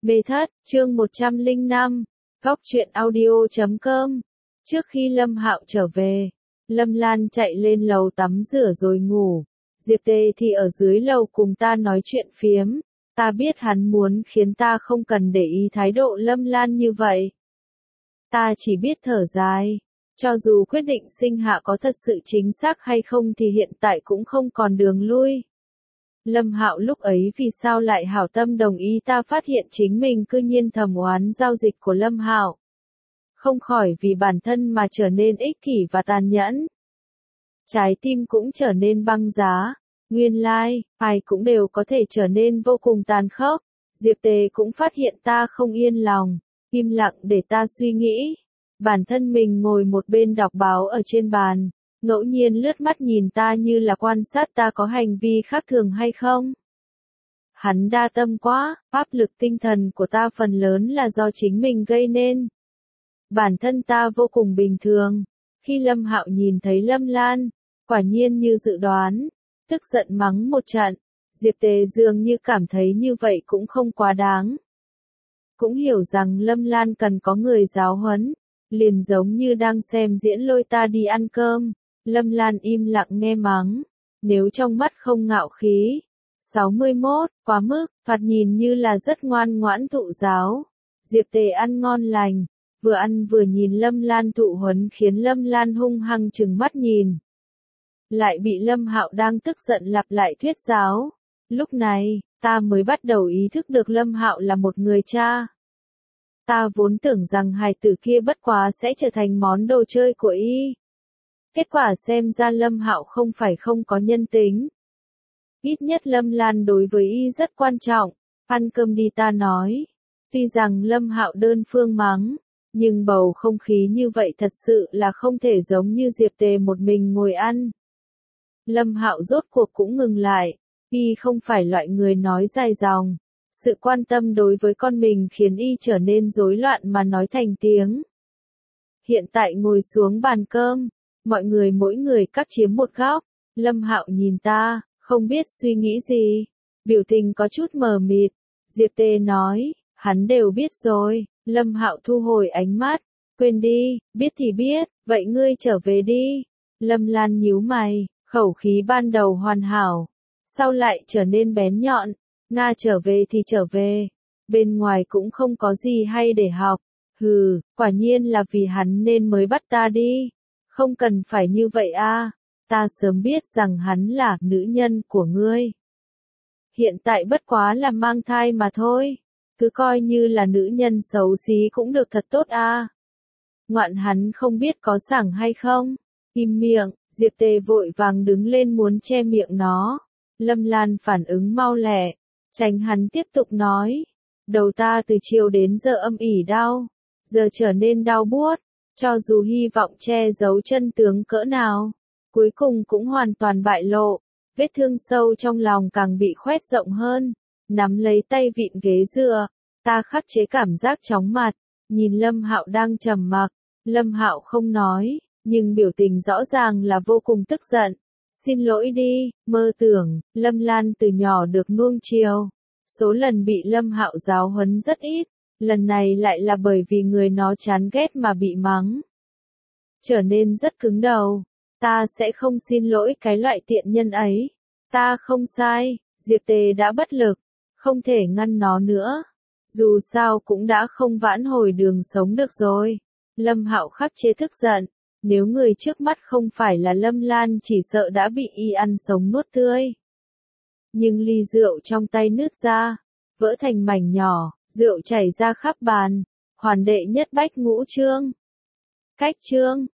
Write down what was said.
Mê thất, chương 105, góc truyện audio.com. Trước khi Lâm Hạo trở về, Lâm Lan chạy lên lầu tắm rửa rồi ngủ. Diệp Tề thì ở dưới lầu cùng ta nói chuyện phiếm. Ta biết hắn muốn khiến ta không cần để ý thái độ Lâm Lan như vậy. Ta chỉ biết thở dài. Cho dù quyết định sinh hạ có thật sự chính xác hay không thì hiện tại cũng không còn đường lui. Lâm Hạo lúc ấy vì sao lại hảo tâm đồng ý, ta phát hiện chính mình cư nhiên thầm oán giao dịch của Lâm Hạo. Không khỏi vì bản thân mà trở nên ích kỷ và tàn nhẫn. Trái tim cũng trở nên băng giá. Nguyên lai, ai cũng đều có thể trở nên vô cùng tàn khốc. Diệp Tề cũng phát hiện ta không yên lòng, im lặng để ta suy nghĩ. Bản thân mình ngồi một bên đọc báo ở trên bàn, ngẫu nhiên lướt mắt nhìn ta như là quan sát ta có hành vi khác thường hay không. Hắn đa tâm quá, áp lực tinh thần của ta phần lớn là do chính mình gây nên. Bản thân ta vô cùng bình thường. Khi Lâm Hạo nhìn thấy Lâm Lan, quả nhiên như dự đoán, tức giận mắng một trận. Diệp Tề dường như cảm thấy như vậy cũng không quá đáng. Cũng hiểu rằng Lâm Lan cần có người giáo huấn, liền giống như đang xem diễn lôi ta đi ăn cơm. Lâm Lan im lặng nghe mắng, nếu trong mắt không ngạo khí. 61, quá mức, thoạt nhìn như là rất ngoan ngoãn thụ giáo. Diệp Tề ăn ngon lành, vừa ăn vừa nhìn Lâm Lan thụ huấn khiến Lâm Lan hung hăng trừng mắt nhìn. Lại bị Lâm Hạo đang tức giận lặp lại thuyết giáo. Lúc này, ta mới bắt đầu ý thức được Lâm Hạo là một người cha. Ta vốn tưởng rằng hài tử kia bất quá sẽ trở thành món đồ chơi của y. Kết quả xem ra Lâm Hạo không phải không có nhân tính. Ít nhất Lâm Lan đối với y rất quan trọng. Ăn cơm đi, ta nói. Tuy rằng Lâm Hạo đơn phương mắng, nhưng bầu không khí như vậy thật sự là không thể giống như Diệp Tề một mình ngồi ăn. Lâm Hạo rốt cuộc cũng ngừng lại. Y không phải loại người nói dài dòng. Sự quan tâm đối với con mình khiến y trở nên rối loạn mà nói thành tiếng. Hiện tại ngồi xuống bàn cơm, mọi người mỗi người cắt chiếm một góc. Lâm Hạo nhìn ta, không biết suy nghĩ gì, biểu tình có chút mờ mịt. Diệp Tề nói, hắn đều biết rồi. Lâm Hạo thu hồi ánh mắt, quên đi, biết thì biết, vậy ngươi trở về đi. Lâm Lan nhíu mày, khẩu khí ban đầu hoàn hảo, sau lại trở nên bén nhọn. Nga trở về thì trở về, bên ngoài cũng không có gì hay để học. Hừ, quả nhiên là vì hắn nên mới bắt ta đi. Không cần phải như vậy a, ta sớm biết rằng hắn là nữ nhân của ngươi. Hiện tại bất quá là mang thai mà thôi, cứ coi như là nữ nhân xấu xí cũng được thật tốt a. Ngoạn hắn không biết có sảng hay không. Im miệng. Diệp Tề vội vàng đứng lên muốn che miệng nó. Lâm Lan phản ứng mau lẹ, tránh hắn tiếp tục nói. Đầu ta từ chiều đến giờ âm ỉ đau, giờ trở nên đau buốt. Cho dù hy vọng che giấu chân tướng cỡ nào, cuối cùng cũng hoàn toàn bại lộ. Vết thương sâu trong lòng càng bị khoét rộng hơn. Nắm lấy tay vịn ghế dựa, ta khắc chế cảm giác chóng mặt, nhìn Lâm Hạo đang trầm mặc. Lâm Hạo không nói, nhưng biểu tình rõ ràng là vô cùng tức giận. Xin lỗi đi, mơ tưởng. Lâm Lan từ nhỏ được nuông chiều, số lần bị Lâm Hạo giáo huấn rất ít, lần này lại là bởi vì người nó chán ghét mà bị mắng. Trở nên rất cứng đầu. Ta sẽ không xin lỗi cái loại tiện nhân ấy. Ta không sai. Diệp Tề đã bất lực, không thể ngăn nó nữa. Dù sao cũng đã không vãn hồi đường sống được rồi. Lâm Hạo khắc chế tức giận. Nếu người trước mắt không phải là Lâm Lan chỉ sợ đã bị y ăn sống nuốt tươi. Nhưng ly rượu trong tay nứt ra, vỡ thành mảnh nhỏ, rượu chảy ra khắp bàn. Hoàn đệ nhất bách ngũ chương. Cách chương,